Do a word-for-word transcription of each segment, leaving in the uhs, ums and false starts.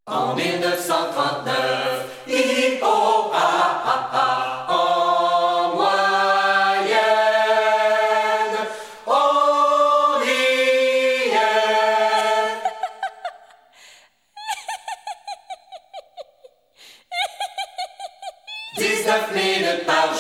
En mille neuf cent trente-neuf, hi ho ha ha ha, en moyenne, on riait. Dix-neuf minutes par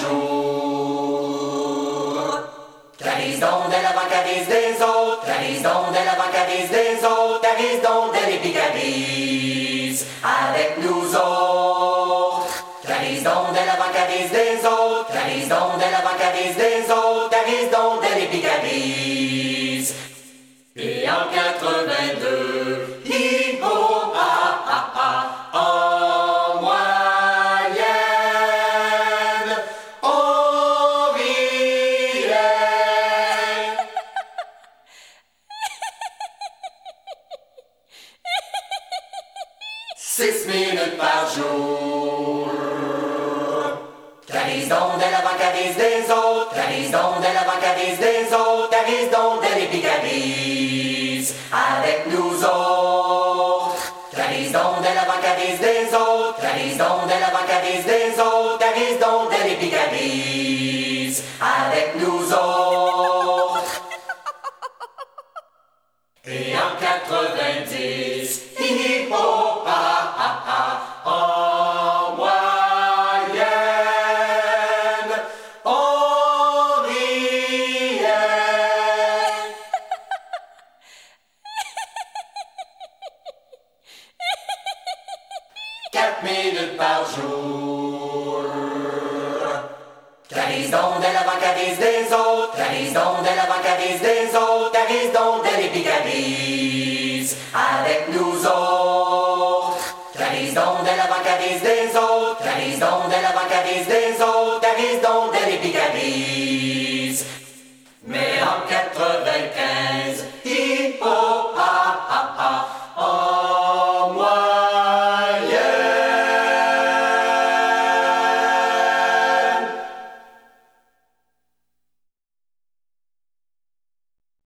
jour. Clarisse Dondel, la vacarise des autres. Clarisse Dondel, la vacarise des autres. Clarisse Dondel et Picaris avec nous autres. Clarisse Dondel, la vacarise des autres. Clarisse Dondel, la vacarise des autres. Clarisse Dondel et Picaris. Et en quatre-vingt-deux, hi ho ha ha ha, en moyenne, on riait. Six minutes par jour. Clarisse Dondel, la vacarise des autres. Clarisse Dondel, la vacarise des autres. Clarisse Dondel et Picaris avec nous autres. Clarisse Dondel, la vacarise des autres. Clarisse Dondel, la vacarise des autres. Clarisse Dondel et Picaris avec nous autres. Et en quatre-vingt-dix, hi ho ha ha ha, en moyenne, on riait. Quatre minutes par jour. Clarisse Dondel, la vacarise des autres. Clarisse Dondel, la vacarise des autres. Clarisse Dondel et Picaris avec nous autres. Clarisse Dondel, la vacarise des autres. Clarisse Dondel, la vacarise des autres.